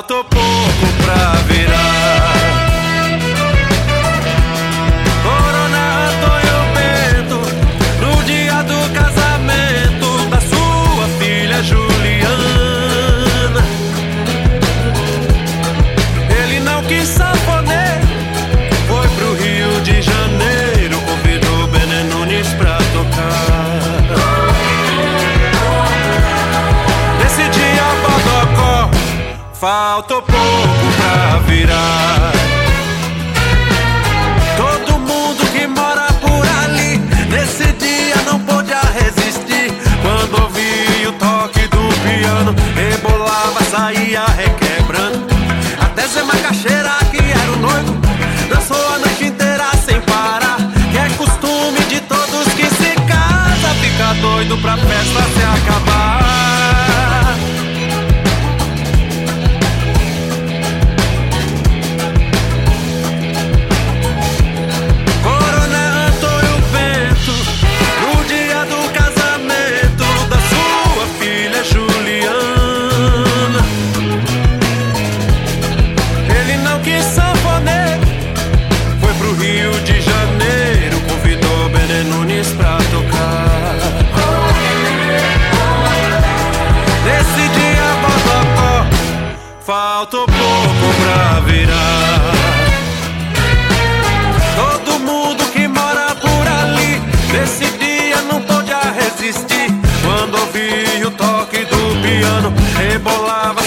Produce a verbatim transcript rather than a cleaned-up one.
faltou pouco pra virar. Coronel Antônio Bento, no dia do casamento da sua filha Juliana. Ele não quis sanfoneiro, foi pro Rio de Janeiro, convidou Bené Nunes pra tocar. Nesse dia Bodocó, faltou pouco pra virar. Todo mundo que mora por ali, nesse dia não pôde resistir. Quando ouvia o toque do piano, rebolava, saía requebrando. Até Zé Macaxeira, que era o noivo, dançou a noite inteira sem parar. Que é costume de todos que se casa, fica doido pra festa se acabar. Faltou pouco pra virar. Todo mundo que mora por ali, nesse dia não pôde resistir. Quando ouvia o toque do piano, rebolava,